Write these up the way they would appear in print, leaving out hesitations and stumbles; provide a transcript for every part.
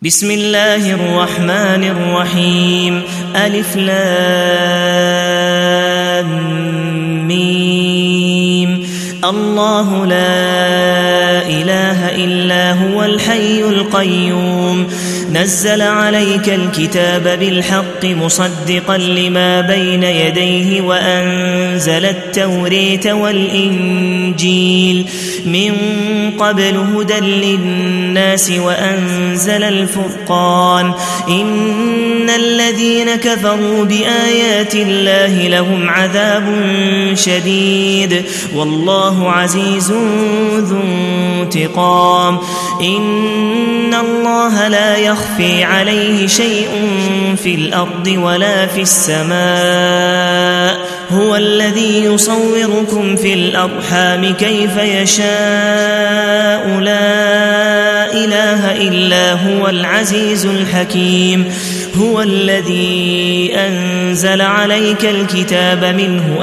بسم الله الرحمن الرحيم ألف لام ميم الله لا إله إلا هو الحي القيوم نزل عليك الكتاب بالحق مصدقا لما بين يديه وأنزل التوريت والإنجيل من قبل هدى للناس وأنزل الفرقان إن الذين كفروا بآيات الله لهم عذاب شديد والله عزيز ذو انتقام إن الله لا يخفي عليه شيء في الأرض ولا في السماء هو الذي يصوركم في الأرحام كيف يشاء لا إله إلا هو العزيز الحكيم هو الذي أنزل عليك الكتاب منه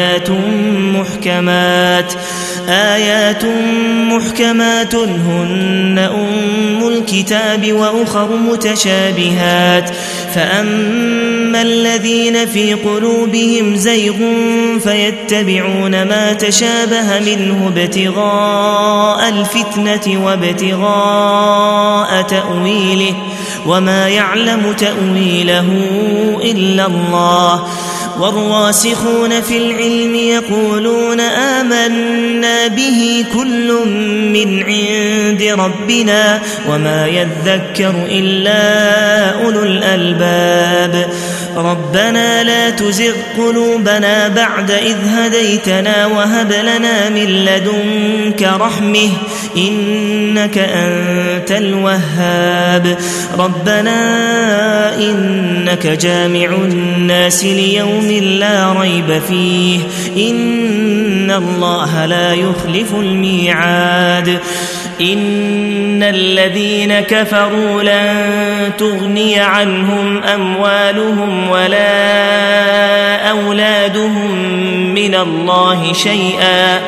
آيات محكمات هن أم الكتاب وأخر متشابهات فأما الذين في قلوبهم زيغ فيتبعون ما تشابه منه ابتغاء الفتنة وابتغاء تأويله وما يعلم تأويله إلا الله والراسخون في العلم يقولون آمنا به كل من عند ربنا وما يذكر إلا أولو الألباب ربنا لا تزغ قلوبنا بعد إذ هديتنا وهب لنا من لدنك رحمة إنك أنت الوهاب ربنا إنك جامع الناس ليوم لا ريب فيه إن الله لا يخلف الميعاد إن الذين كفروا لن تغني عنهم أموالهم ولا أولادهم من الله شيئا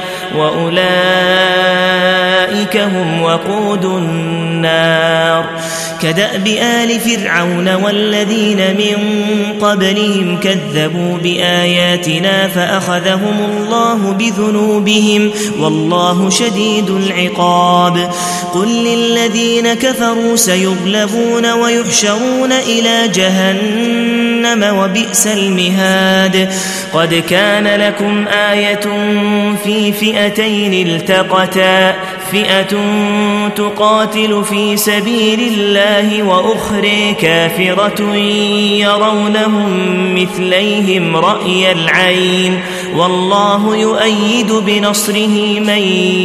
وأولئك هم وقود النار كدأب آل فرعون والذين من قبلهم كذبوا بآياتنا فأخذهم الله بذنوبهم والله شديد العقاب قل للذين كفروا سيغلبون ويحشرون إلى جهنم وبئس المهاد قد كان لكم آية في فئتين التقتا فئة تقاتل في سبيل الله وأخرى كافرة يرونهم مثليهم رأي العين والله يؤيد بنصره من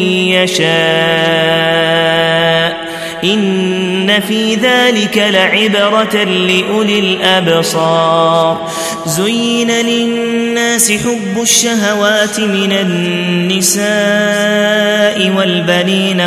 يشاء إن في ذلك لعبرة لأولي الأبصار زين للناس حب الشهوات من النساء والبنين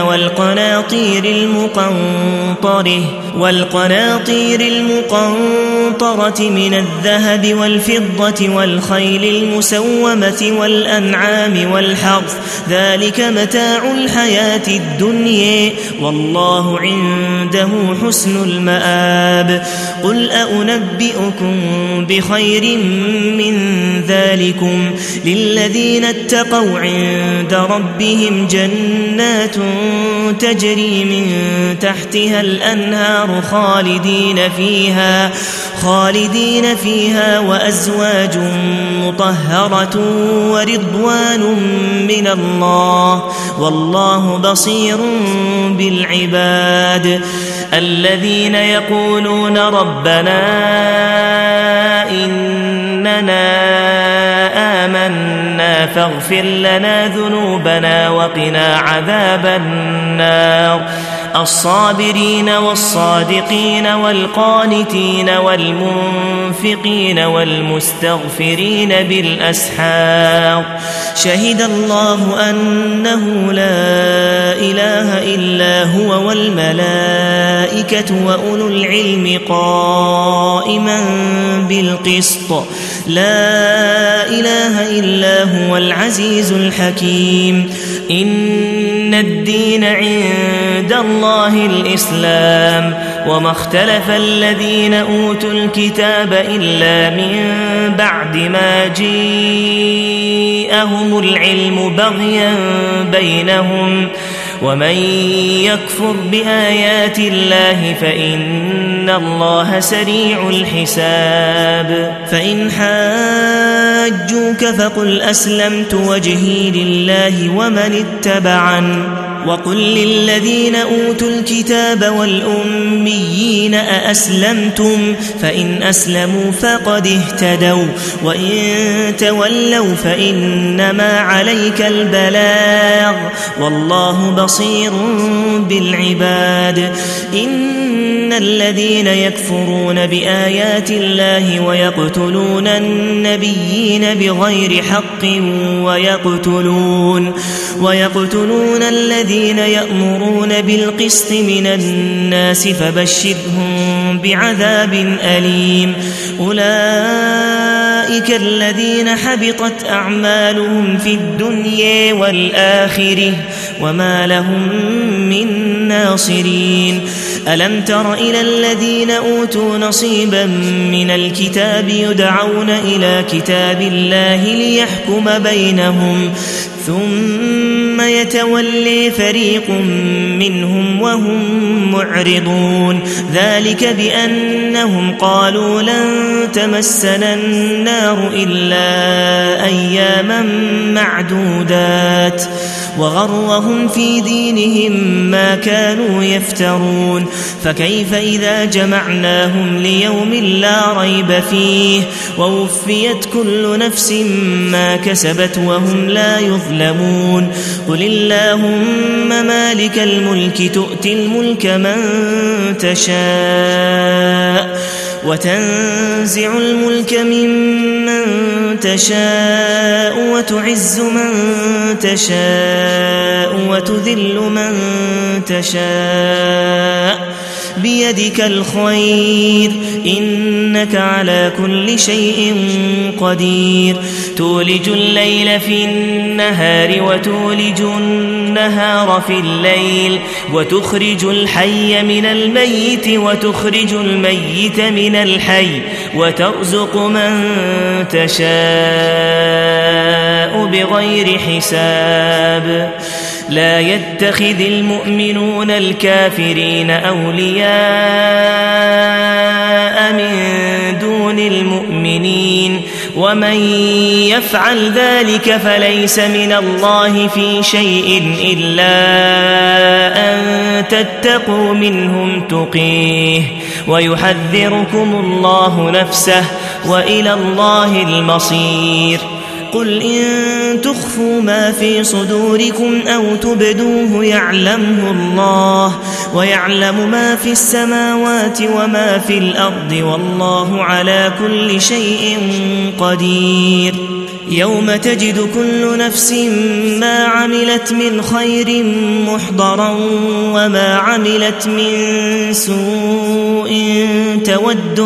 والقناطير المقنطرة من الذهب والفضة والخيل المسومة والأنعام والحرث ذلك متاع الحياة الدنيا والله عنده حسن المآب قل أنبئكم بخير من ذلكم للذين اتقوا عند ربهم جنات تجري من تحتها الأنهار خالدين فيها وأزواج مطهرة ورضوان من الله والله بصير بالعباد الذين يقولون ربنا إننا آمنا فاغفر لنا ذنوبنا وقنا عذاب النار الصابرين والصادقين والقانتين والمنفقين والمستغفرين بالأسحار شهد الله أنه لا إله إلا هو والملائكة وأولو العلم قائما بالقسط لا إله إلا هو العزيز الحكيم إن الدين عند الله الإسلام وما اختلف الذين أوتوا الكتاب إلا من بعد ما جاءهم العلم بغيا بينهم ومن يكفر بآيات الله فإن الله سريع الحساب فإن حاجوك فقل أسلمت وجهي لله ومن اتبعن وقل للذين أوتوا الكتاب والأميين أأسلمتم فإن أسلموا فقد اهتدوا وإن تولوا فإنما عليك البلاغ والله بصير بالعباد إن الذين يكفرون بآيات الله ويقتلون النبيين بغير حق ويقتلون الذين يأمرون بالقسط من الناس فبشرهم بعذاب أليم أولئك الذين حبطت أعمالهم في الدنيا والآخرة وما لهم من ناصرين ألم تر إلى الذين أوتوا نصيبا من الكتاب يدعون إلى كتاب الله ليحكم بينهم ثم يتولي فريق منهم وهم معرضون ذلك بأنهم قالوا لن تمسنا النار إلا أياما معدودات وغرهم في دينهم ما كانوا يفترون فكيف إذا جمعناهم ليوم لا ريب فيه ووفيت كل نفس ما كسبت وهم لا يظلمون قل اللهم مالك الملك تؤتي الملك من تشاء وتنزع الملك ممن تشاء وتعز من تشاء وتذل من تشاء بيدك الخير إنك على كل شيء قدير تولج الليل في النهار وتولج النهار في الليل وتخرج الحي من الميت وتخرج الميت من الحي وترزق من تشاء بغير حساب لا يتخذ المؤمنون الكافرين أولياء من دون المؤمنين ومن يفعل ذلك فليس من الله في شيء إلا أن تتقوا منهم تقيه ويحذركم الله نفسه وإلى الله المصير قل إن تخفوا ما في صدوركم أو تبدوه يعلمه الله ويعلم ما في السماوات وما في الأرض والله على كل شيء قدير يوم تجد كل نفس ما عملت من خير محضرا وما عملت من سوء تود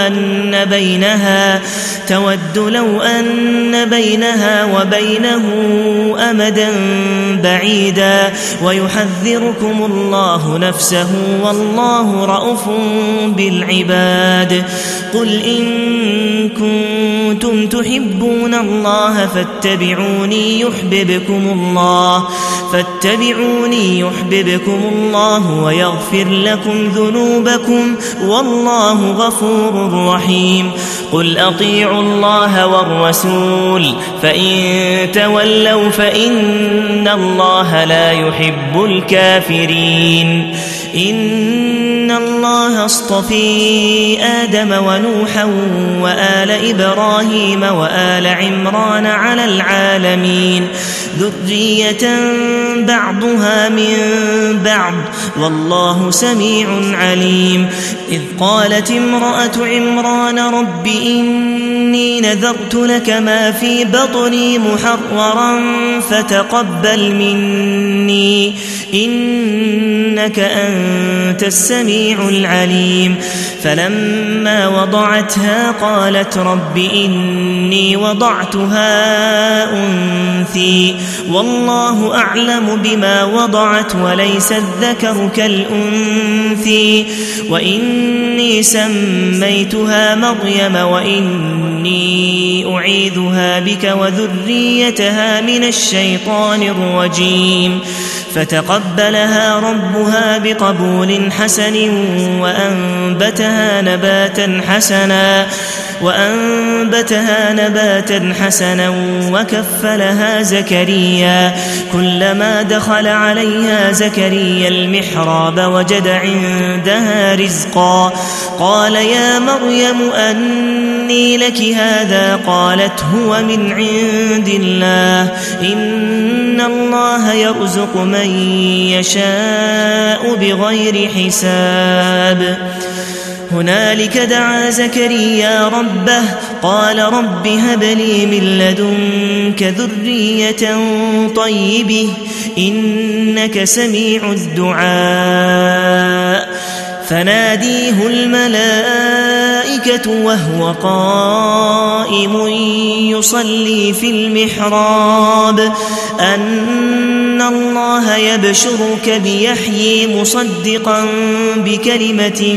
لو أن بينها وبينه أمدا بعيدا ويحذركم الله نفسه والله رءوف بالعباد قل إن كنتم تحبون الله فاتبعوني يحببكم الله ويغفر لكم ذنوبكم والله غفور رحيم قل أطيعوا الله والرسول فإن تولوا فإن الله لا يحب الكافرين إن الله اصطفى آدم ونوحا وآل إبراهيم وآل عمران على العالمين ذرية بعضها من بعض والله سميع عليم إذ قالت امرأة عمران رب إني إني نذرت لك ما في بطني محررا فتقبل مني إنك أنت السميع العليم. فلما وضعتها قالت رب إني وضعتها أنثى والله أعلم بما وضعت وليس الذكر كالأنثى وإني سميتها مريم وإني أعيذها بك وذريتها من الشيطان الرجيم. فتقبلها ربها بقبول حسن وأنبتها نباتا حسنا وكفلها زكريا. كلما دخل عليها زكريا المحراب وجد عندها رزقا قال يا مريم أني لك هذا؟ قالت هو من عند الله إن الله يرزق من يشاء بغير حساب. هنالك دعا زكريا ربه قال رب هب لي من لدنك ذرية طيبة إنك سميع الدعاء. فناديه الملائكة وهو قائم يصلي في المحراب أن الله يبشرك بيحيى مصدقا بكلمة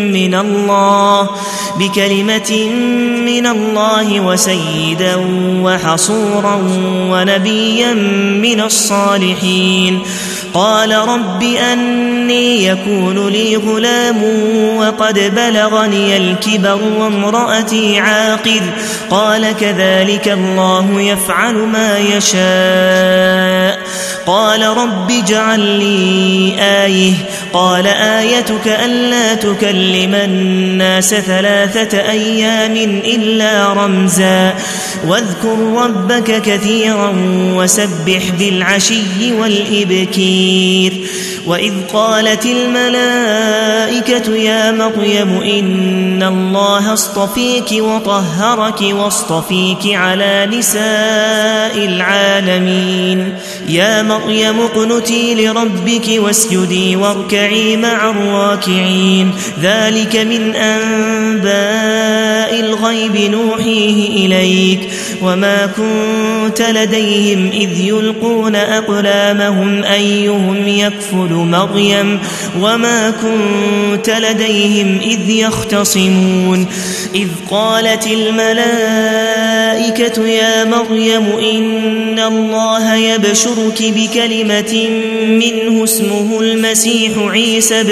من الله وسيدا وحصورا ونبيا من الصالحين. قال رب أني يكون لي غلام وقد بلغني الكبر وامرأتي عاقر قال كذلك الله يفعل ما يشاء. قال رب اجعل لي آية قال آيتك ألا تكلم الناس 3 أيام إلا رمزا واذكر ربك كثيرا وسبح بالعشي والإبكير. وإذ قالت الملائكة يا مريم إن الله اصطفيك وطهرك واصطفيك على نساء العالمين. يا مريم اقنتي لربك واسجدي واركعي مع الراكعين. ذلك من أنباء الغيب نوحيه إليك وما كنت لديهم إذ يلقون أقلامهم أيهم يكفل مريم وما كنت لديهم إذ يختصمون. إذ قالت الملائكة يا مريم إن الله يبشرك بكلمة منه اسمه المسيح عيسى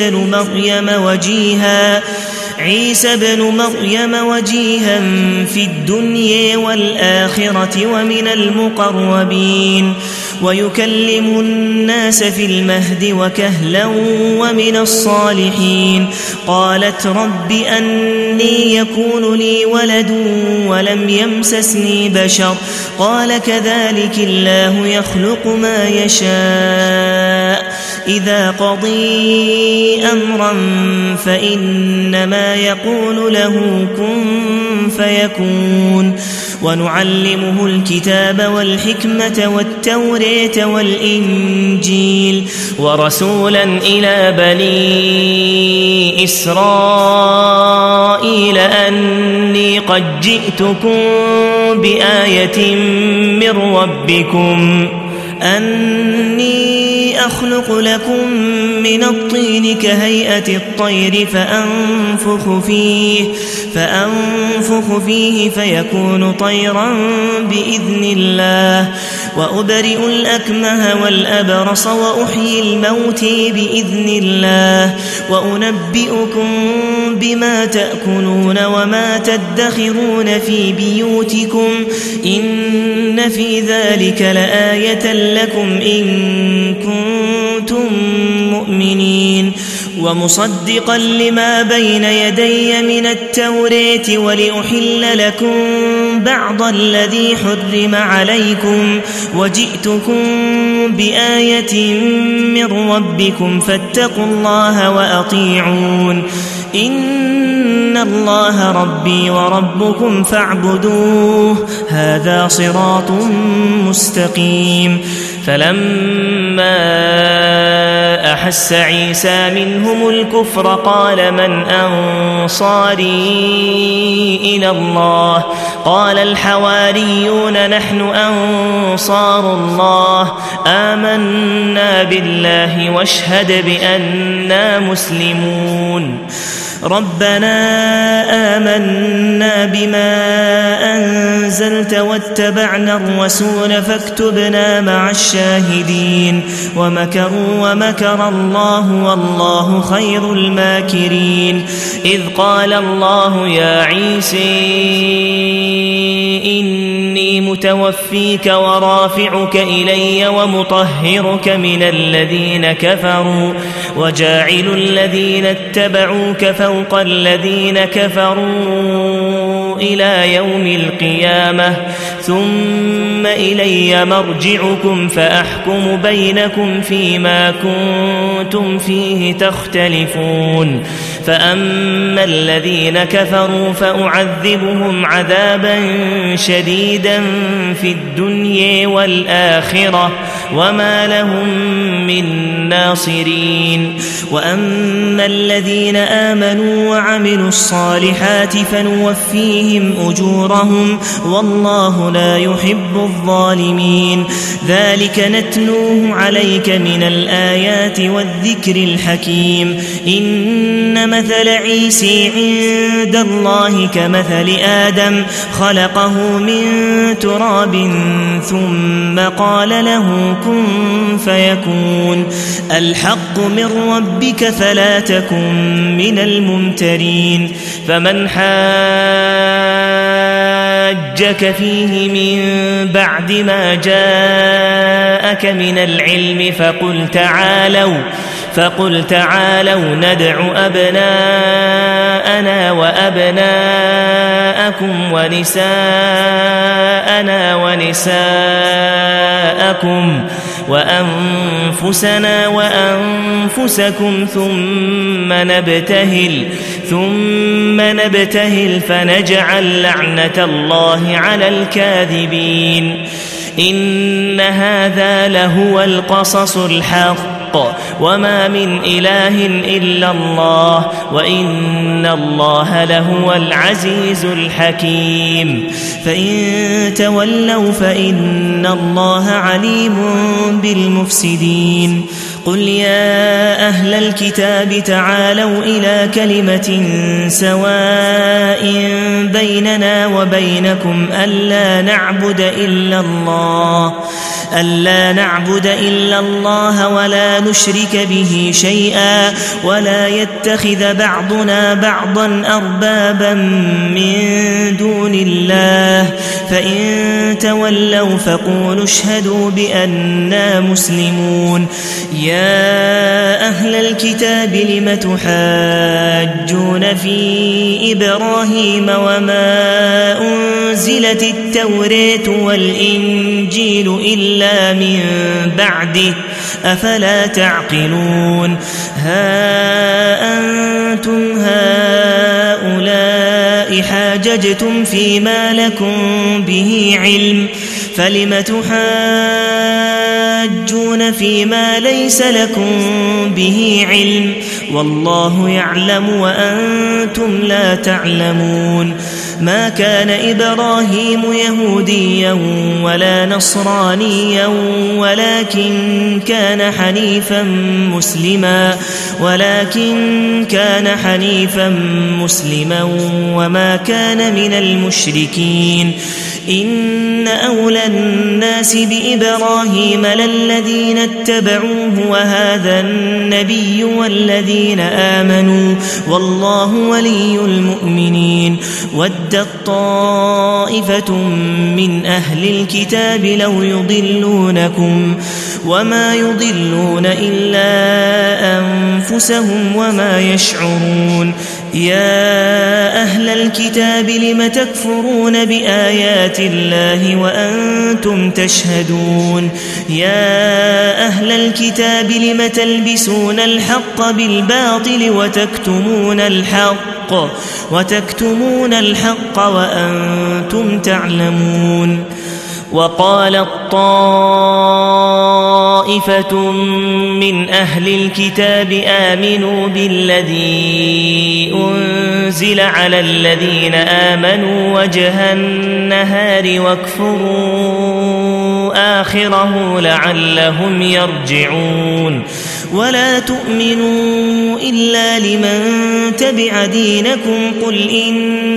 بن مريم وجيها في الدنيا والآخرة ومن المقربين ويكلم الناس في المهد وكهلا ومن الصالحين. قالت رب أني يكون لي ولد ولم يمسسني بشر قال كذلك الله يخلق ما يشاء إذا قضي أمرا فإنما يقول له كن فيكون. ونعلمه الكتاب والحكمة والتوراة والإنجيل ورسولا إلى بني إسرائيل أني قد جئتكم بآية من ربكم أني أخلق لكم من الطين كهيئة الطير فأنفخ فيه فيكون طيرا بإذن الله وأبرئ الأكمه والأبرص وأحيي الموت بإذن الله وأنبئكم بما تأكلون وما تدخرون في بيوتكم إن في ذلك لآية لكم إن كنتم مؤمنين. ومصدقا لما بين يدي من التوراة ولأحل لكم بعض الذي حرم عليكم وجئتكم بآية من ربكم فاتقوا الله وأطيعون إن الله ربي وربكم فاعبدوه هذا صراط مستقيم. فلما أحس عيسى منهم الكفر قال من أنصاري إلى الله قال الحواريون نحن أنصار الله آمنا بالله واشهد بأننا مسلمون. ربنا آمنا بما أنزلت واتبعنا الرسول فاكتبنا مع الشاهدين. ومكروا ومكر الله والله خير الماكرين. إذ قال الله يا عيسى إني متوفيك ورافعك إلي ومطهرك من الذين كفروا وجاعل الذين اتبعوك فوق الذين كفروا إلى يوم القيامة ثم إلي مرجعكم فأحكم بينكم فيما كنتم فيه تختلفون. فأما الذين كفروا فأعذبهم عذابا شديدا في الدنيا والآخرة وما لهم من ناصرين. وأما الذين آمنوا وعملوا الصالحات فنوفيهم أجورهم والله لا يحب الظالمين. ذلك نتلوه عليك من الآيات والذكر الحكيم. إن مثل عيسى عند الله كمثل آدم خلقه من تراب ثم قال له كن فيكون. الحق من ربك فلا تكن من الممترين. فمن حاجك فيه من بعد ما جاءك من العلم فقل تعالوا ندع أبناءنا وأبناءكم ونساءنا ونساءكم وأنفسنا وأنفسكم ثم نبتهل فنجعل لعنة الله على الكاذبين. إن هذا لهو القصص الحق وما من إله إلا الله وإن الله لهو العزيز الحكيم. فإن تولوا فإن الله عليم بالمفسدين. قل يا أهل الكتاب تعالوا إلى كلمة سواء بيننا وبينكم ألا نعبد إلا الله ولا نشرك به شيئا ولا يتخذ بعضنا بعضا أربابا من دون الله. فإن تولوا فقولوا اشهدوا بأننا مسلمون. يا أهل الكتاب لم تحاجون في إبراهيم وما أنزلت التوراة والإنجيل إلا من بعده أفلا تعقلون. ها أنتم هؤلاء حاججتم فيما لكم به علم فلم تحاجون فيما ليس لكم به علم والله يعلم وأنتم لا تعلمون. ما كان إبراهيم يهوديا ولا نصرانيا ولكن كان حنيفا مسلما وما كان من المشركين. إن أولى الناس بإبراهيم للذين اتبعوه وهذا النبي والذين آمنوا والله ولي المؤمنين. ودت طائفة من أهل الكتاب لو يضلونكم وما يضلون إلا أنفسهم وما يشعرون. يا أهل الكتاب لم تكفرون بآيات الله وأنتم تشهدون. يا أهل الكتاب لم تلبسون الحق بالباطل وتكتمون الحق وتكتمون الحق وأنتم تعلمون. وقالت طائفة من أهل الكتاب آمنوا بالذي أنزل على الذين آمنوا وجه النهار واكفروا آخره لعلهم يرجعون. ولا تؤمنوا إلا لمن تبع دينكم قل إن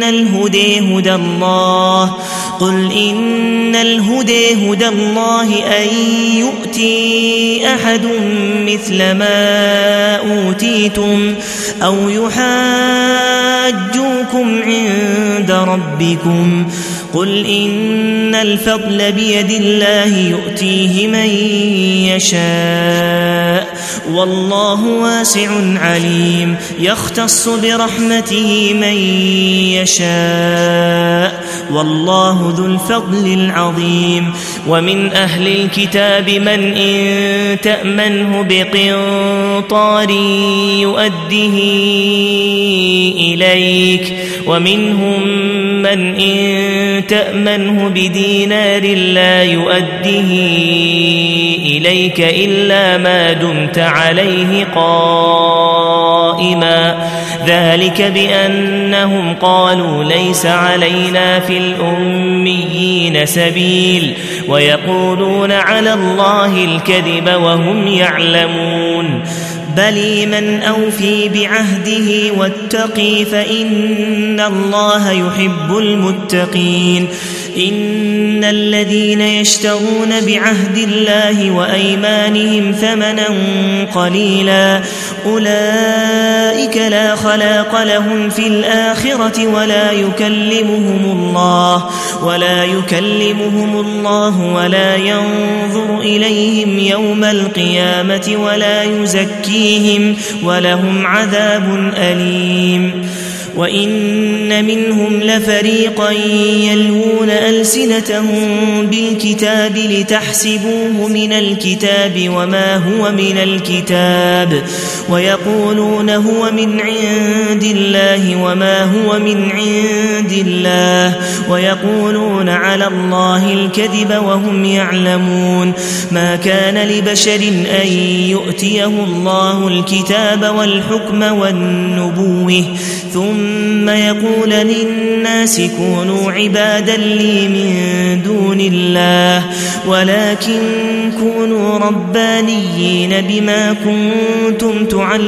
الهدى هدى الله أن يؤتي أحد مثل ما أوتيتم أو يحاجوكم عند ربكم قل إن الفضل بيد الله يؤتيه من يشاء والله واسع عليم يختص برحمته من يشاء والله ذو الفضل العظيم. ومن أهل الكتاب من إن تأمنه بقنطار يؤده إليك ومنهم من إن تأمنه بدينار لا يؤده إليك إلا ما دمت عليه قائما ذلك بأنهم قالوا ليس علينا في الأميين سبيل ويقولون على الله الكذب وهم يعلمون. بل من أوفي بعهده واتقي فإن الله يحب المتقين. إن الذين يشترون بعهد الله وأيمانهم ثمنا قليلا أولئك لا خلاق لهم في الآخرة ولا يكلمهم الله ولا ينظر إليهم يوم القيامة ولا يزكيهم ولهم عذاب أليم. وإن منهم لفريقا يلوون ألسنتهم بالكتاب لتحسبوه من الكتاب وما هو من الكتاب ويقولون هو من عند الله وما هو من عند الله ويقولون على الله الكذب وهم يعلمون. ما كان لبشر أن يؤتيه الله الكتاب والحكم والنبوة ثم يقول للناس كونوا عبادا لي من دون الله ولكن كونوا ربانيين بما كنتم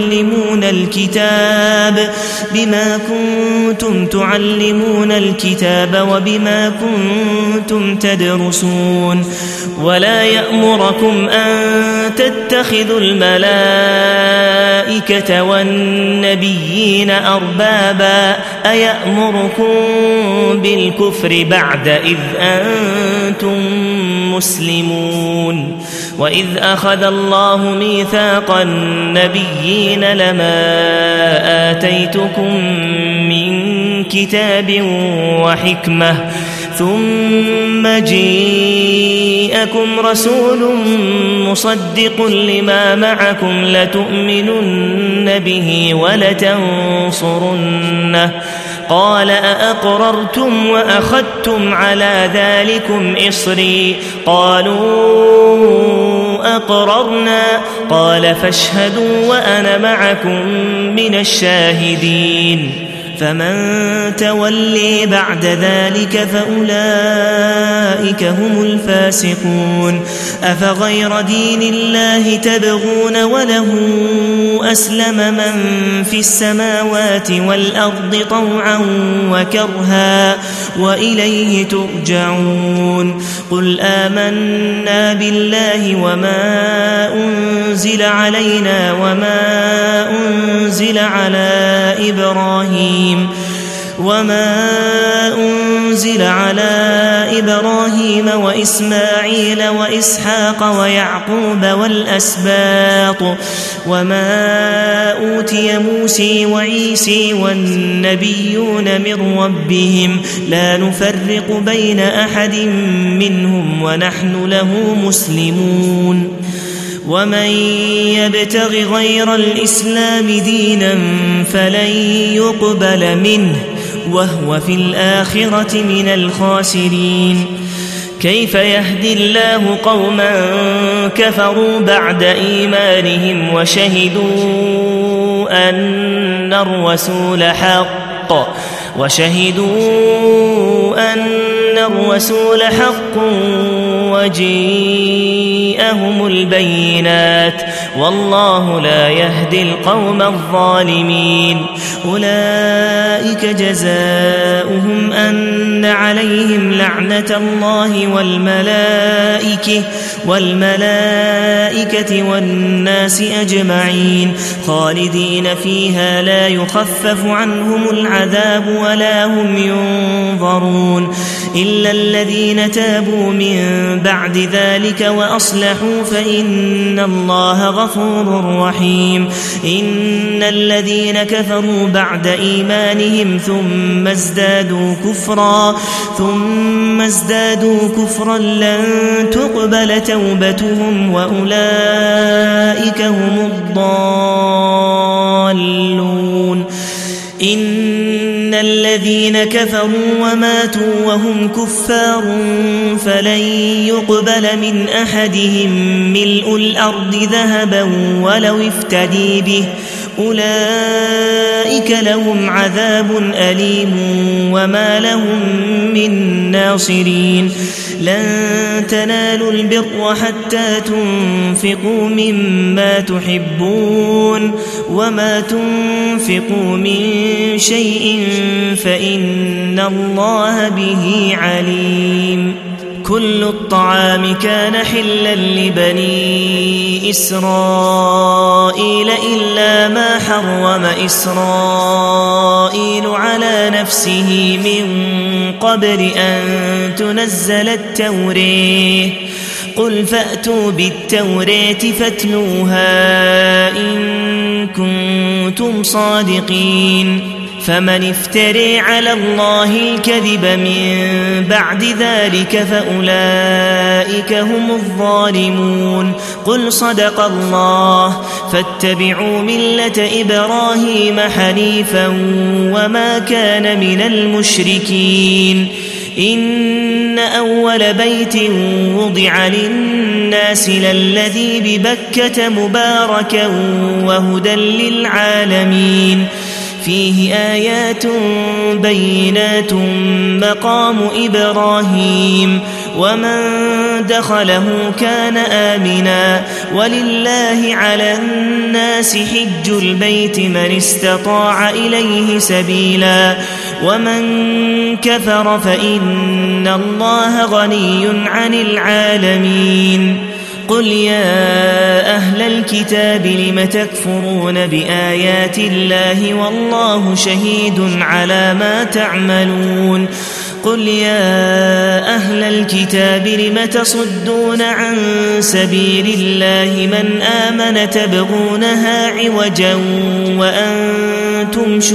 تعلمون الكتاب وبما كنتم تدرسون. ولا يأمركم أن تتخذوا الملائكة والنبيين أربابا أيأمركم بالكفر بعد إذ أنتم مسلمون. وإذ أخذ الله ميثاق النبيين لما آتيتكم من كتاب وحكمة ثم جاءكم رسول مصدق لما معكم لتؤمنن به ولتنصرنه قال أأقررتم وأخذتم على ذلكم إصري قالوا أقررنا قال فاشهدوا وأنا معكم من الشاهدين. فمن تولي بعد ذلك فأولئك هم الفاسقون. أفغير دين الله تبغون وله أسلم من في السماوات والأرض طوعا وكرها وإليه ترجعون. قل آمنا بالله وما أنزل علينا وما أنزل على إبراهيم وإسماعيل وإسحاق ويعقوب والأسباط وما أوتي موسى وعيسى والنبيون من ربهم لا نفرق بين أحد منهم ونحن له مسلمون. ومن يبتغ غير الإسلام دينا فلن يقبل منه وهو في الآخرة من الخاسرين. كيف يهدي الله قوما كفروا بعد إيمانهم وشهدوا أن الرسول حق وجيءهم البينات والله لا يهدي القوم الظالمين. أولئك جزاؤهم أن عليهم لعنة الله والملائكة والناس أجمعين خالدين فيها لا يخفف عنهم العذاب ولا هم ينظرون إلا الذين تابوا من بعد ذلك وأصلحوا فإن الله غفور رحيم. إن الذين كفروا بعد إيمانهم ثم ازدادوا كفرا لن تقبل توبتهم وأولئك هم الضالون. إن الذين كفروا وماتوا وهم كفار فلن يقبل من أحدهم ملء الأرض ذهبا ولو افتدي به أولئك لهم عذاب أليم وما لهم من ناصرين. لن تنالوا البر حتى تنفقوا مما تحبون وما تنفقوا من شيء فإن الله به عليم. كل الطعام كان حلا لبني إسرائيل إلا ما حرم إسرائيل على نفسه من قبل أن تنزل التوراة. قل فأتوا بالتوراة فاتلوها إن كنتم صادقين. فمن افتري على الله الكذب من بعد ذلك فأولئك هم الظالمون. قل صدق الله فاتبعوا ملة إبراهيم حنيفا وما كان من المشركين. إن أول بيت وضع للناس للذي ببكة مباركا وهدى للعالمين فيه آيات بينات مقام إبراهيم ومن دخله كان آمنا ولله على الناس حج البيت من استطاع إليه سبيلا ومن كفر فإن الله غني عن العالمين. قل يا أهل الكتاب لم تكفرون بآيات الله والله شهيد على ما تعملون. قل يا أهل الكتاب لم تصدون عن سبيل الله من آمن تبغونها عوجا وأنتم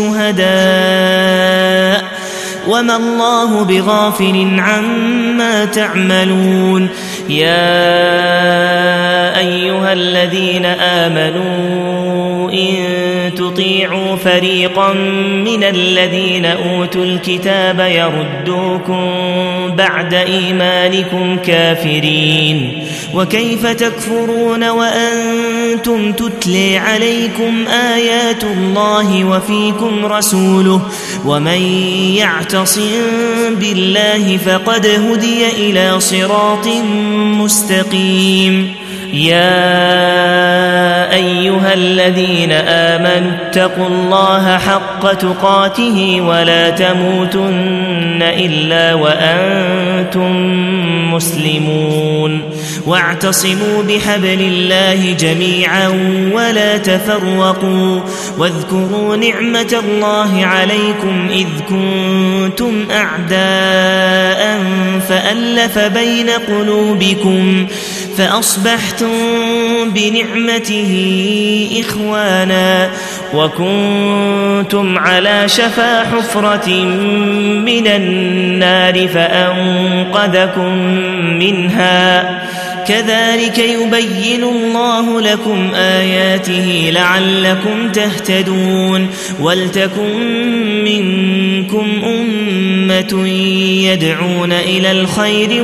شهداء وما الله بغافل عما تعملون. يا أيها الذين آمنوا إن تطيعوا فريقا من الذين أوتوا الكتاب يردوكم بعد إيمانكم كافرين وكيف تكفرون وأنتم تتلي عليكم آيات الله وفيكم رسوله ومن يعتصم بالله فقد هدي إلى صراط مستقيم. يا أيها الذين آمنوا اتقوا الله حق تقاته ولا تموتن إلا وأنتم مسلمون واعتصموا بحبل الله جميعا ولا تفرقوا واذكروا نعمة الله عليكم إذ كنتم أعداء فألف بين قلوبكم فأصبحتم بنعمته إخوانا وكنتم على شفا حفرة من النار فأنقذكم منها كذلك يبين الله لكم آياته لعلكم تهتدون ولتكن منكم أمة يدعون إلى الخير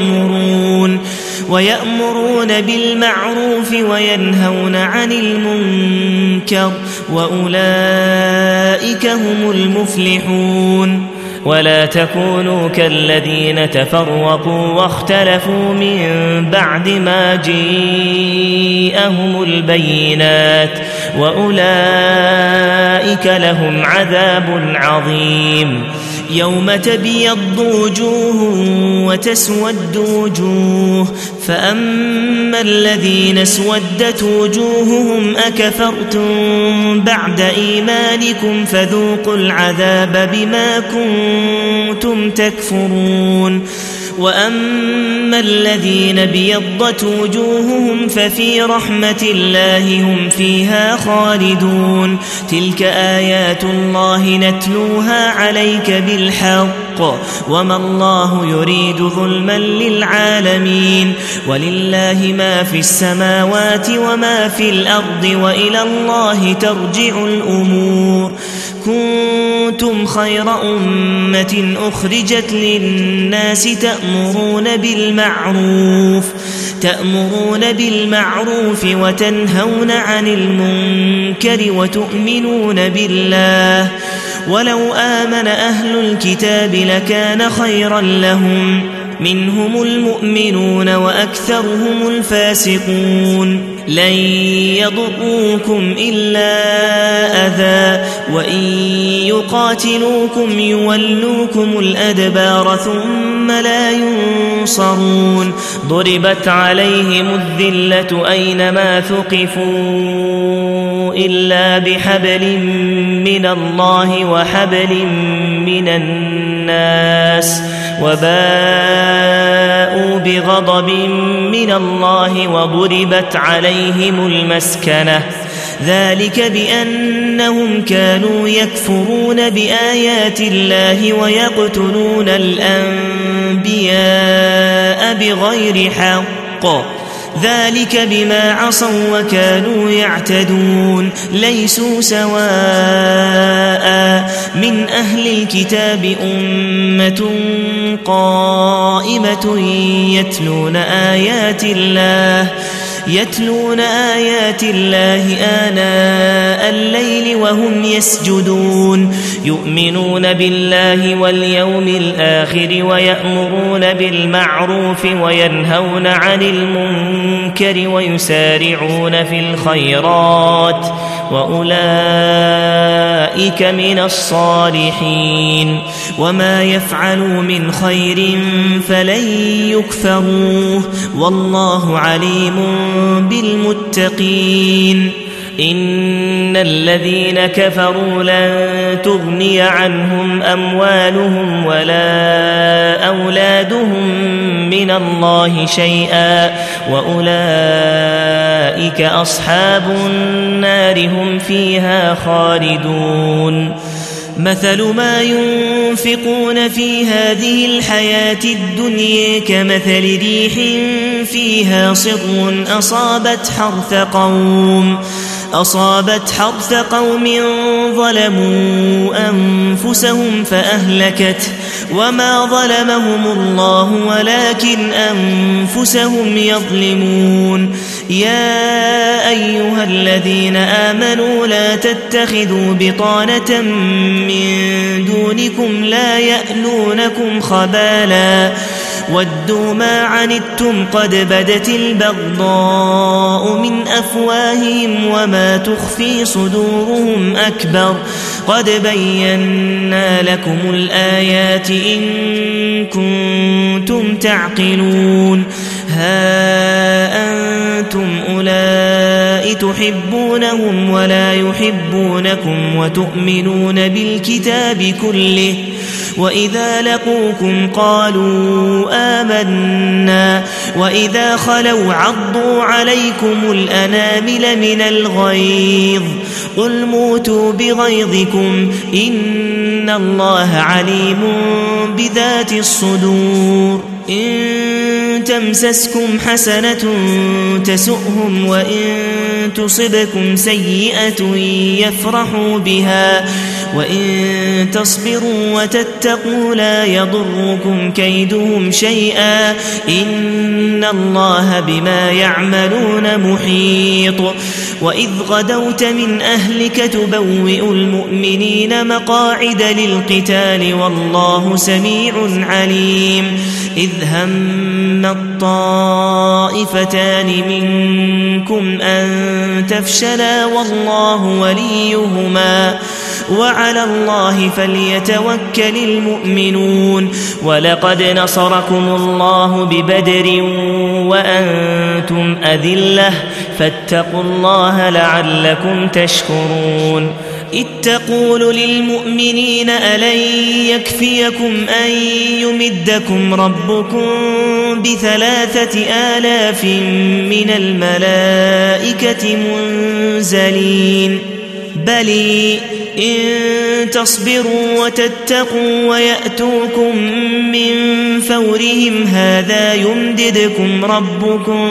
ويأمرون بالمعروف وينهون عن المنكر وأولئك هم المفلحون ولا تكونوا كالذين تفرقوا واختلفوا من بعد ما جاءهم البينات وأولئك لهم عذاب عظيم يوم تبيض وجوه وتسود وجوه فأما الذين اسودت وجوههم أكفرتم بعد إيمانكم فذوقوا العذاب بما كنتم تكفرون وأما الذين بيضت وجوههم ففي رحمة الله هم فيها خالدون تلك آيات الله نتلوها عليك بالحق وما الله يريد ظلما للعالمين ولله ما في السماوات وما في الأرض وإلى الله ترجع الأمور كنتم خير أمة أخرجت للناس تأمرون بالمعروف وتنهون عن المنكر وتؤمنون بالله ولو آمن أهل الكتاب لكان خيرا لهم منهم المؤمنون وأكثرهم الفاسقون لن يضروكم إلا أذى وإن يقاتلوكم يولوكم الأدبار ثم لا ينصرون ضربت عليهم الذلة أينما ثقفوا إلا بحبل من الله وحبل من الناس وباءوا بغضب من الله وضربت عليهم المسكنة ذلك بأنهم كانوا يكفرون بآيات الله ويقتلون الأنبياء بغير حق ذلك بما عصوا وكانوا يعتدون ليسوا سواء من أهل الكتاب أمة قائمة يتلون آيات الله آناء الليل وهم يسجدون يؤمنون بالله واليوم الآخر ويأمرون بالمعروف وينهون عن المنكر ويسارعون في الخيرات وأولئك من الصالحين وما يفعلوا من خير فلن يكفروه والله عليم بالمتقين إن الذين كفروا لن تغني عنهم أموالهم ولا أولادهم من الله شيئا وأولئك أصحاب النار هم فيها خالدون مثل ما ينفقون في هذه الحياة الدنيا كمثل ريح فيها صر أصابت حرث قوم ظلموا أنفسهم فأهلكته وما ظلمهم الله ولكن أنفسهم يظلمون يا أيها الذين آمنوا لا تتخذوا بطانة من دونكم لا يألونكم خبالا ودوا ما عنتم قد بدت البغضاء من أفواههم وما تخفي صدورهم أكبر قد بينا لكم الآيات إن كنتم تعقلون ها أنتم أولئك تحبونهم ولا يحبونكم وتؤمنون بالكتاب كله وإذا لقوكم قالوا آمنا وإذا خلوا عضوا عليكم الأنامل من الغيظ قل موتوا بغيظكم إن الله عليم بذات الصدور إن تمسسكم حسنة تسؤهم وإن تصبكم سيئة يفرحوا بها وإن تصبروا وتتقوا لا يضركم كيدهم شيئا إن الله بما يعملون محيط وإذ غدوت من أهلك تبوئ المؤمنين مقاعد للقتال والله سميع عليم إذ هم الطائفتان منكم أن تفشلا والله وليهما وعلى الله فليتوكل المؤمنون ولقد نصركم الله ببدر وأنتم أذلة فاتقوا الله لعلكم تشكرون إذ تقول للمؤمنين ألن يكفيكم أن يمدكم ربكم ب3,000 من الملائكة منزلين بل إن تصبروا وتتقوا ويأتوكم من فورهم هذا يمددكم ربكم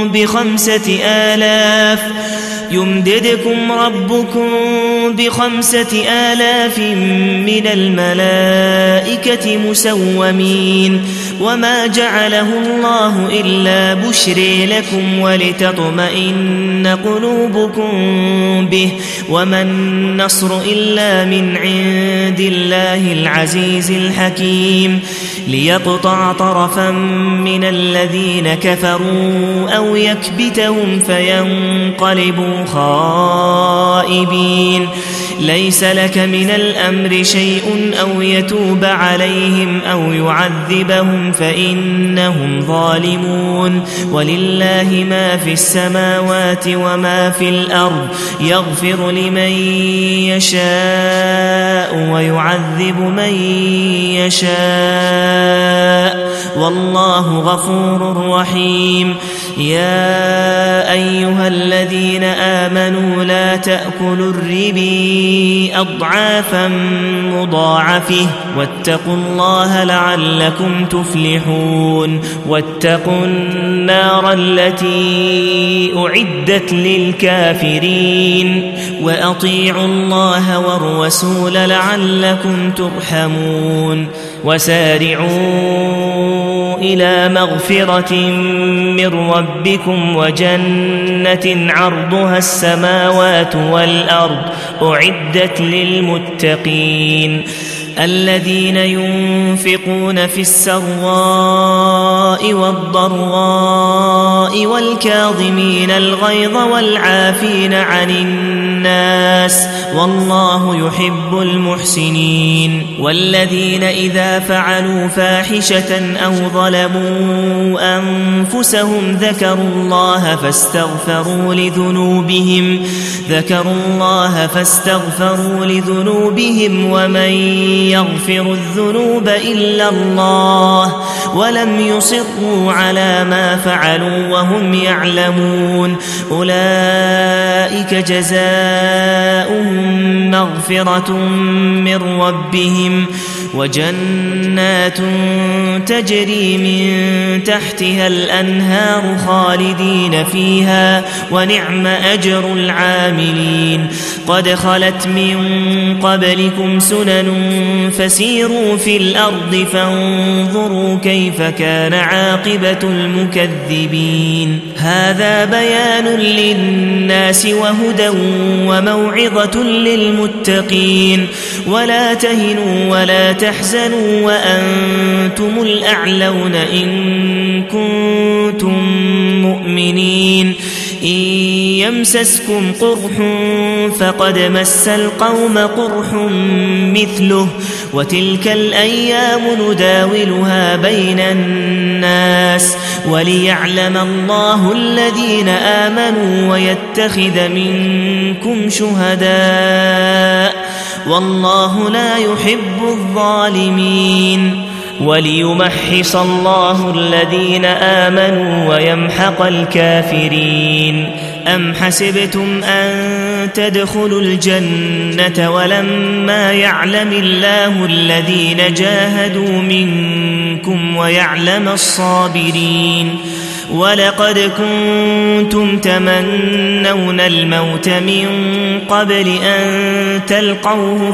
ب5,000 من الملائكة مسومين وما جعله الله إلا بشرى لكم ولتطمئن قلوبكم به وما النصر إلا من عند الله العزيز الحكيم ليقطع طرفا من الذين كفروا أو يكبتهم فينقلبوا خائبين ليس لك من الأمر شيء أو يتوب عليهم أو يعذبهم فإنهم ظالمون ولله ما في السماوات وما في الأرض يغفر لمن يشاء ويعذب من يشاء والله غفور رحيم يا أيها الذين آمنوا لا تأكلوا الربا أضعافا مضاعفة واتقوا الله لعلكم تفلحون واتقوا النار التي أعدت للكافرين وأطيعوا الله والرسول لعلكم ترحمون وسارعوا إلى مغفرة من ربكم وجنة عرضها السماوات والأرض أعدت للمتقين الذين ينفقون في السراء والضراء والكاظمين الغيظ والعافين عن الناس والله يحب المحسنين والذين إذا فعلوا فاحشة أو ظلموا أنفسهم ذكروا الله فاستغفروا لذنوبهم ومن يغفر الذنوب إلا الله ولم يصروا على ما فعلوا وهم يعلمون أولئك جزاؤهم مغفرة من ربهم وجنات تجري من تحتها الأنهار خالدين فيها ونعم أجر العاملين قد خلت من قبلكم سنن فسيروا في الأرض فانظروا كيف كان عاقبة المكذبين هذا بيان للناس وهدى وموعظة للمتقين ولا تهنوا ولا تحزنوا وأنتم الأعلون إن كنتم مؤمنين إن يمسسكم قرح فقد مس القوم قرح مثله وتلك الأيام نداولها بين الناس وليعلم الله الذين آمنوا ويتخذ منكم شهداء والله لا يحب الظالمين وليمحص الله الذين آمنوا ويمحق الكافرين أم حسبتم أن تدخلوا الجنة ولما يعلم الله الذين جاهدوا منكم ويعلم الصابرين ولقد كنتم تمنون الموت من قبل أن تلقوه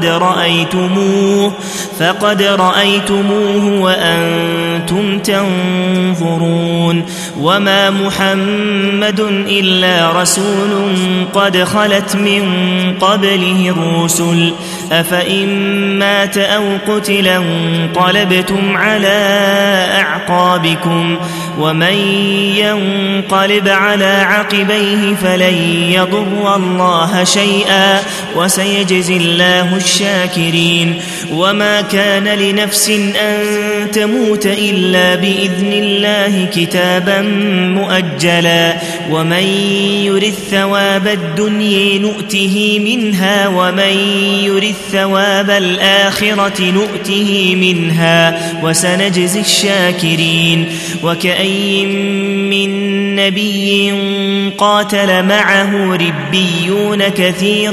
فقد رأيتموه وأنتم تنظرون وما محمد إلا رسول قد خلت من قبله الرسل أفإن مات أو قتل انقلبتم على أعقابكم ومن ينقلب على عقبيه فلن يضر الله شيئا وسيجزي الله الشاكرين وما كان لنفس أن تموت إلا بإذن الله كتابا مؤجلا ومن يرد ثواب الدنيا نؤته منها ومن يرد ثواب الآخرة نؤته منها وسنجزي الشاكرين وكأي من نبي قاتل معه ربيون كثير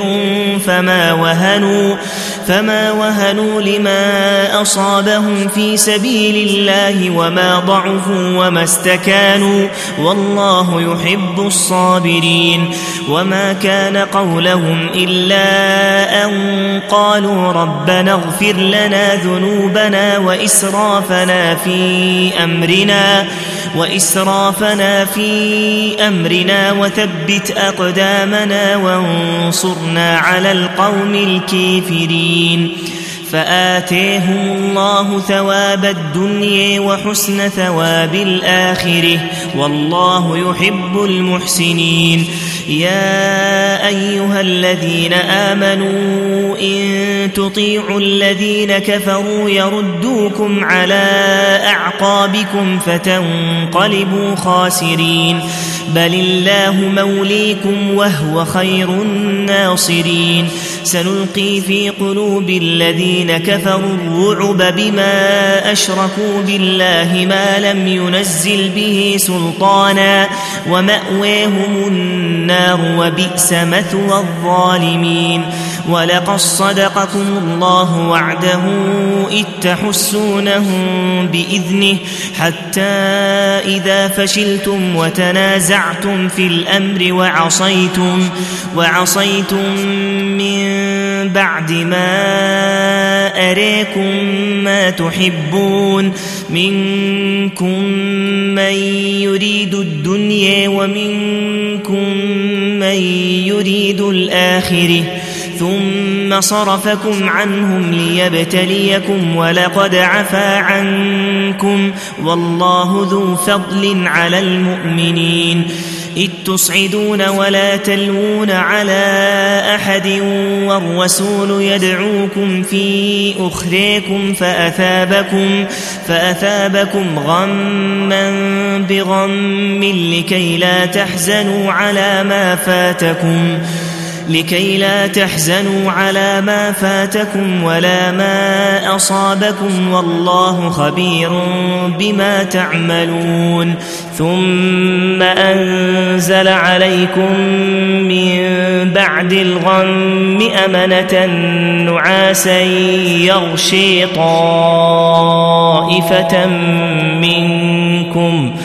فما وهنوا لما أصابهم في سبيل الله وما ضعفوا وما استكانوا والله يحب الصابرين وما كان قولهم إلا أن قالوا ربنا اغفر لنا ذنوبنا وإسرافنا في أمرنا وثبت أقدامنا وانصرنا على القوم الكافرين فآتيهم الله ثواب الدنيا وحسن ثواب الآخرة والله يحب المحسنين يا أيها الذين آمنوا إن تطيعوا الذين كفروا يردوكم على أعقابكم فتنقلبوا خاسرين بل الله موليكم وهو خير الناصرين سنلقي في قلوب الذين كفروا الرعب بما أشركوا بالله ما لم ينزل به سلطانا ومأويهم النار وبئس مثوى الظالمين ولقد صدقكم الله وعده إذ تحسونهم بإذنه حتى إذا فشلتم وتنازعتم في الأمر وعصيتم من بعد ما أريكم ما تحبون منكم من يريد الدنيا ومنكم من يريد الآخرة ثم صرفكم عنهم ليبتليكم ولقد عفا عنكم والله ذو فضل على المؤمنين إذ تصعدون ولا تلوون على أحد والرسول يدعوكم في أخريكم فأثابكم غما بغم لكي لا تحزنوا على ما فاتكم ولا ما أصابكم والله خبير بما تعملون ثم أنزل عليكم من بعد الغم أمنة نعاسا يغشي طائفة منكم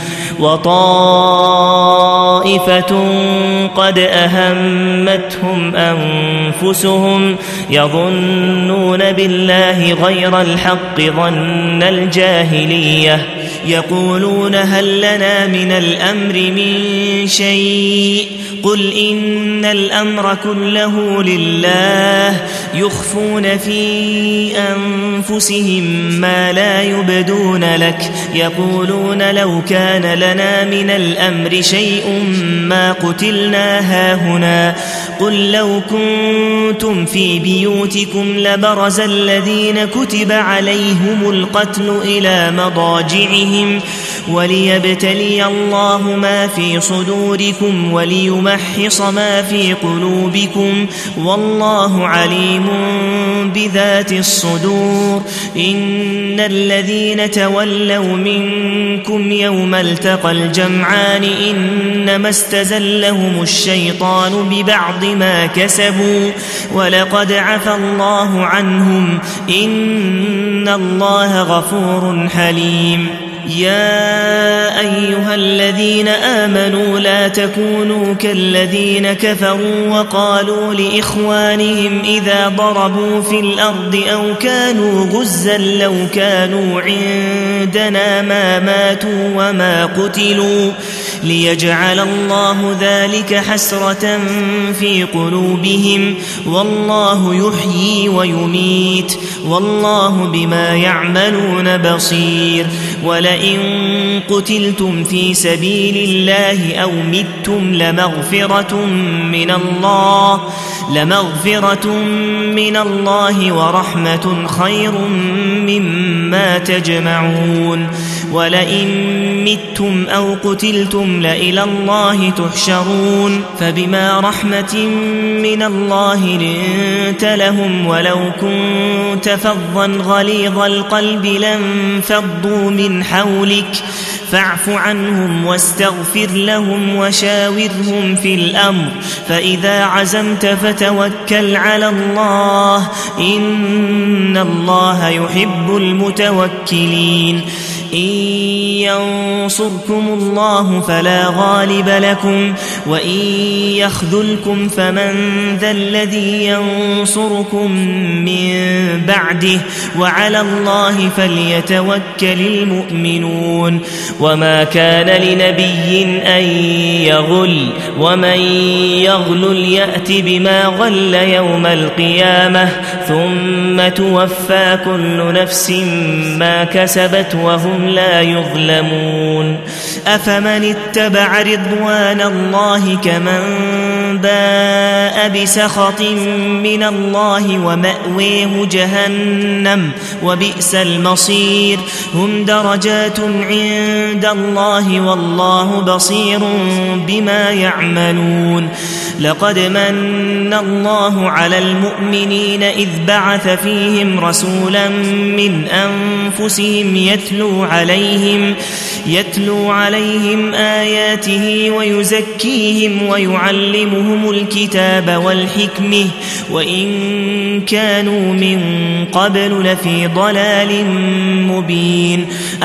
وطائفة قد أهمتهم أنفسهم يظنون بالله غير الحق ظن الجاهلية يقولون هل لنا من الأمر من شيء قل إن الأمر كله لله يخفون في أنفسهم ما لا يبدون لك يقولون لو كان لنا من الأمر شيء ما قتلنا هاهنا قل لو كنتم في بيوتكم لبرز الذين كتب عليهم القتل إلى مضاجعهم وليبتلي الله ما في صدوركم وليمحص ما في قلوبكم والله عليم بذات الصدور إن الذين تولوا منكم يوم التقى الجمعان إنما استزلهم الشيطان ببعض ما كسبوا ولقد عفى الله عنهم إن الله غفور حليم. يا أيها الذين آمنوا لا تكونوا كالذين كفروا وقالوا لإخوانهم إذا ضربوا في الأرض أو كانوا غزا لو كانوا عندنا ما ماتوا وما قتلوا ليجعل الله ذلك حسرة في قلوبهم والله يحيي ويميت والله بما يعملون بصير. ولئن قتلتم في سبيل الله أو متم لمغفرة من الله ورحمة خير مما تجمعون. ولئن متم أو قتلتم لإلى الله تحشرون فبما رحمة من الله لنت لهم ولو كنت فظا غليظ القلب لانفضوا من حولك فاعف عنهم واستغفر لهم وشاورهم في الأمر فإذا عزمت فتوكل على الله إن الله يحب المتوكلين. إن ينصركم الله فلا غالب لكم وإن يخذلكم فمن ذا الذي ينصركم من بعده وعلى الله فليتوكل المؤمنون. وما كان لنبي أن يغل ومن يغل يأت بما غل يوم القيامة ثم توفى كل نفس ما كسبت وهم لا يظلمون. أفمن اتبع رضوان الله كمن باء بسخط من الله ومأويه جهنم وبئس المصير. هم درجات عند الله والله بصير بما يعملون. لقد من الله على المؤمنين إذ بعث فيهم رسولا من أنفسهم يتلو عليهم آياته ويزكيهم ويعلمهم الكتاب والحكمة وإن كانوا من قبل لفي ضلال مبين.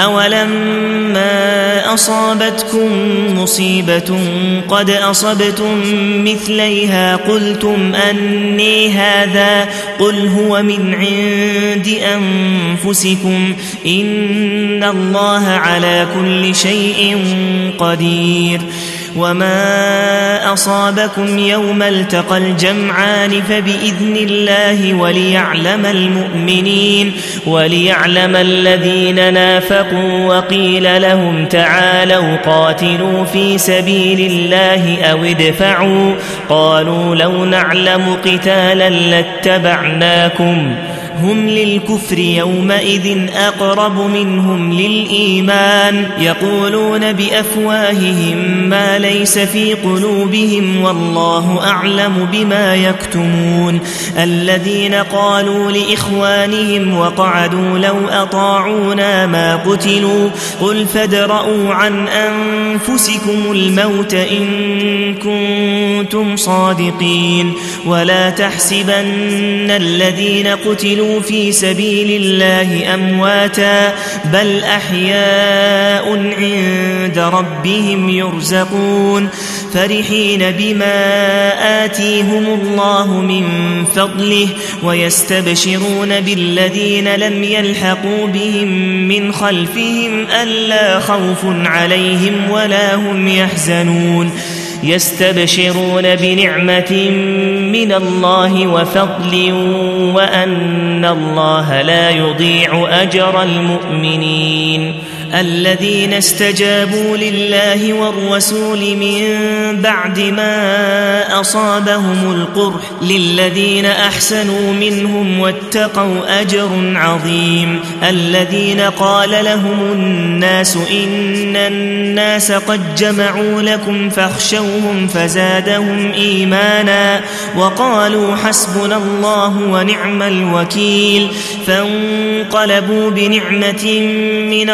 أولما أصابتكم مصيبة قد أصبتم مثليها قلتم أني هذا قل هو من عند أنفسكم إن الله على كل شيء قدير. وما أصابكم يوم التقى الجمعان فبإذن الله وليعلم الذين نافقوا وقيل لهم تعالوا قاتلوا في سبيل الله أو ادفعوا قالوا لو نعلم قتالا لاتبعناكم هم للكفر يومئذ أقرب منهم للإيمان يقولون بأفواههم ما ليس في قلوبهم والله أعلم بما يكتمون. الذين قالوا لإخوانهم وقعدوا لو أطاعونا ما قتلوا قل فادرءوا عن أنفسكم الموت إن كنتم صادقين. ولا تحسبن الذين قتلوا في سبيل الله أمواتا بل أحياء عند ربهم يرزقون فرحين بما آتيهم الله من فضله ويستبشرون بالذين لم يلحقوا بهم من خلفهم ألا خوف عليهم ولا هم يحزنون. يستبشرون بنعمة من الله وفضل وأن الله لا يضيع أجر المؤمنين. الذين استجابوا لله والرسول من بعد ما أصابهم القرح للذين أحسنوا منهم واتقوا أجر عظيم. الذين قال لهم الناس إن الناس قد جمعوا لكم فاخشوهم فزادهم إيمانا وقالوا حسبنا الله ونعم الوكيل. فانقلبوا بنعمة من الله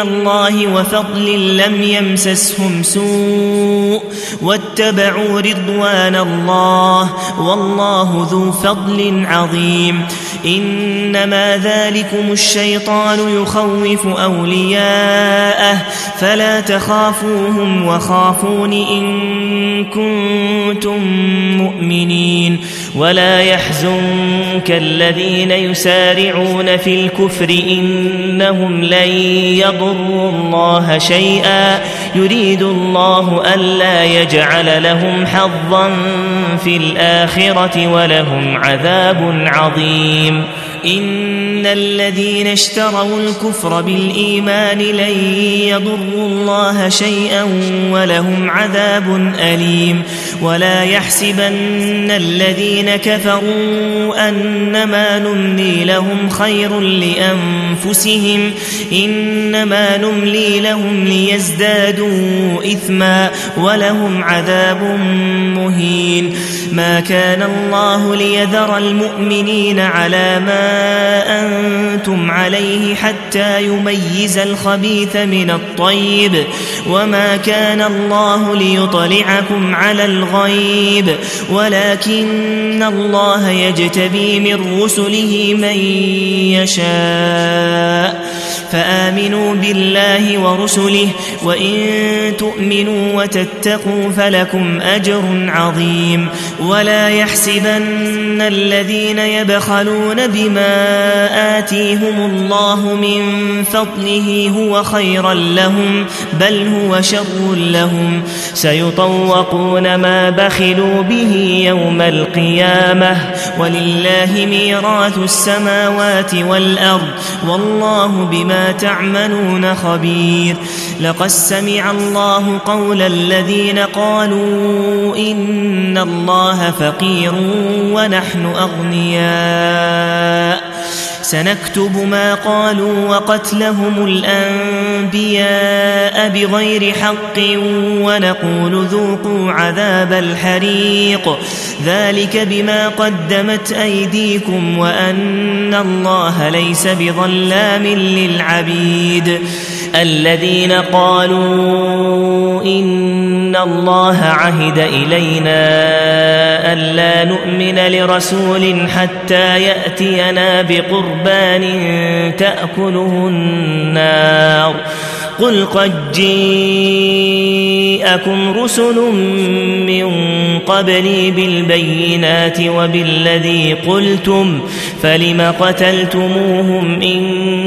الله وفضل لم يمسسهم سوء واتبعوا رضوان الله والله ذو فضل عظيم. إنما ذلكم الشيطان يخوف أولياءه فلا تخافوهم وخافون إن كنتم مؤمنين. ولا يحزنك الذين يسارعون في الكفر إنهم لن يضروا الله شيئا يريد الله ألا يجعل لهم حظا في الآخرة ولهم عذاب عظيم. إن الذين اشتروا الكفر بالإيمان لن يضروا الله شيئا ولهم عذاب أليم. ولا يحسبن الذين كفروا أنما نملي لهم خير لأنفسهم إنما نملي لهم ليزدادوا إثما ولهم عذاب مهين. ما كان الله ليذر المؤمنين على ما أنتم عليه حتى يميز الخبيث من الطيب وما كان الله ليطلعكم على الغيب ولكن الله يجتبي من رسله من يشاء. فآمنوا بالله ورسله وإن تؤمنوا وتتقوا فلكم أجر عظيم. ولا يحسبن الذين يبخلون بما آتيهم الله من فضله هو خيرا لهم بل هو شر لهم سيطوقون ما بخلوا به يوم القيامة ولله ميراث السماوات والأرض والله بما تعملون خبير. لقد سمع الله قول الذين قالوا إن الله فقير ونحن أغنياء سنكتب ما قالوا وقتلهم الأنبياء بغير حق ونقول ذوقوا عذاب الحريق ذلك بما قدمت أيديكم وأن الله ليس بظلام للعبيد. الذين قالوا إن الله عهد إلينا ألا نؤمن لرسول حتى يأتينا بقربان تأكله النار قل قد جاءكم رسل من قبلي بالبينات وبالذي قلتم فلم قتلتموهم إن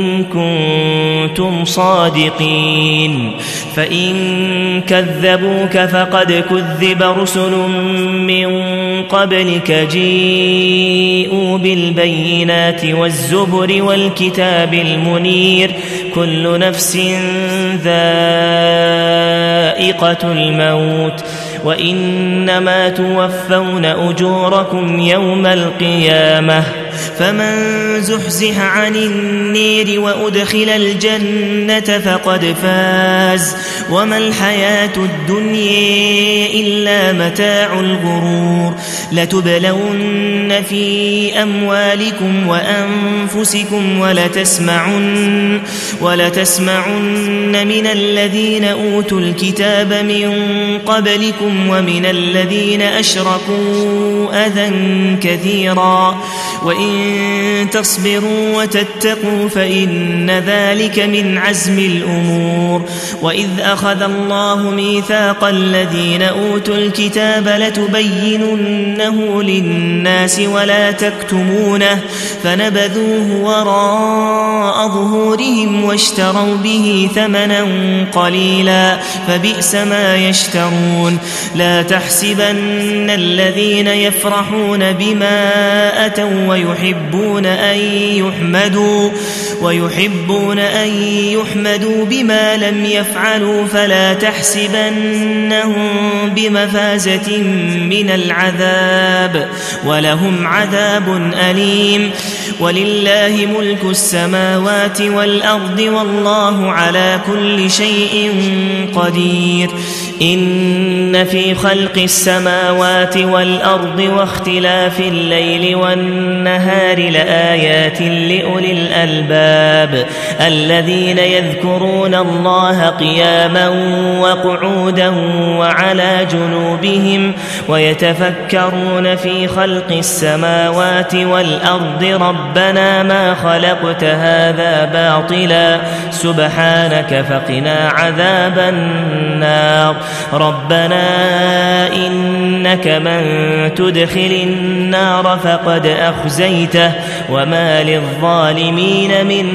كنتم صادقين. فإن كذبوك فقد كذب رسل من قبلك جاءوا بالبينات والزبر والكتاب المنير كل نفس ذائقة الموت وإنما توفون أجوركم يوم القيامة فمن زحزح عن النير وأدخل الجنة فقد فاز وما الحياة الدنيا إلا متاع الغرور. لتبلون في أموالكم وأنفسكم ولتسمعن من الذين أوتوا الكتاب من قبلكم ومن الذين أشركوا أذى كثيرا وإن تصبروا وتتقوا فإن ذلك من عزم الأمور. وإذ أخذ الله ميثاق الذين أوتوا الكتاب لتبيننه للناس ولا تكتمونه فنبذوه وراء ظهورهم واشتروا به ثمنا قليلا فبئس ما يشترون. لا تحسبن الذين يفرحون بما أتوا ويحبون أن يحمدوا بما لم يفعلوا فلا تحسبنهم بمفازة من العذاب ولهم عذاب أليم. ولله ملك السماوات والأرض والله على كل شيء قدير. إن في خلق السماوات والأرض واختلاف الليل والنهار لآيات لأولي الألباب الذين يذكرون الله قياما وقعودا وعلى جنوبهم ويتفكرون في خلق السماوات والأرض ربنا ما خلقت هذا باطلا سبحانك فقنا عذاب النار ربنا إنك من تدخل النار فقد أخزيته وما للظالمين من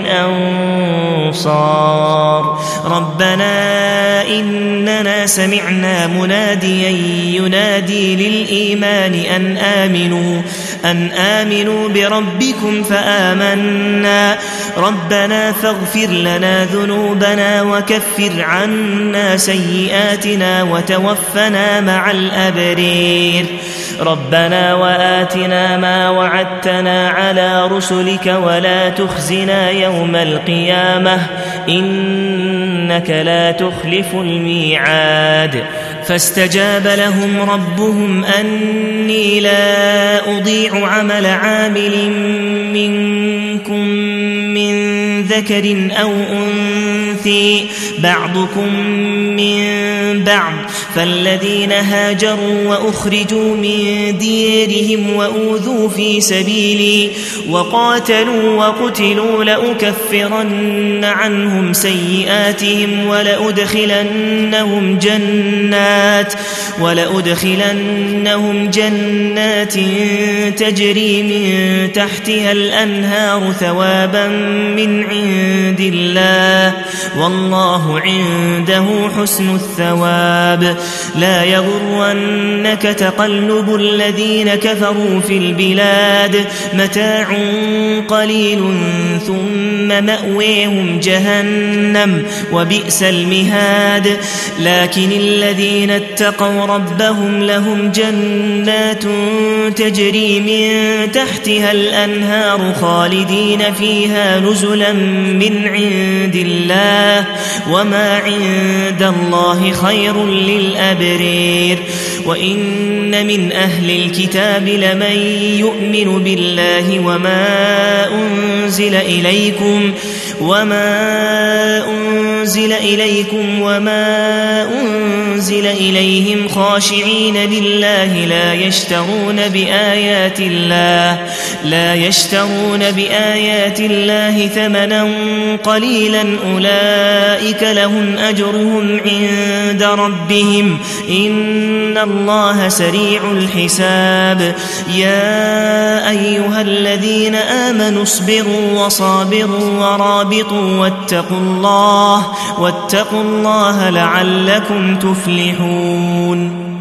أنصار ربنا إننا سمعنا مناديا ينادي للإيمان أن آمنوا بربكم فآمنا ربنا فاغفر لنا ذنوبنا وكفر عنا سيئاتنا وتوفنا مع الأبرير ربنا وآتنا ما وعدتنا على رسلك ولا تخزنا يوم القيامة إنك لا تخلف الميعاد فاستجاب لهم ربهم أني لا أضيع عمل عامل منكم من ذكر أو أنثى بعضكم من بعض فالذين هاجروا وأخرجوا من ديرهم وأوذوا في سبيلي وقاتلوا وقتلوا لأكفرن عنهم سيئاتهم ولأدخلنهم جنات تجري من تحتها الأنهار ثوابا من عند الله والله عنده حسن الثواب لا يغرنك تقلب الذين كفروا في البلاد متاع قليل ثم مأويهم جهنم وبئس المهاد لكن الذين اتقوا ربهم لهم جنات تجري من تحتها الأنهار خالدين فيها نزلا من عند الله وما عند الله خير للأبرير وإن من أهل الكتاب لمن يؤمن بالله وما أنزل إليكم وما أنزل إليهم خاشعين لله لا يشترون بآيات الله ثمنا قليلا أولئك لهم أجرهم عند ربهم إن الله سريع الحساب يا أيها الذين آمنوا اصبروا وصابروا ورابطوا واتقوا الله لعلكم تفلحون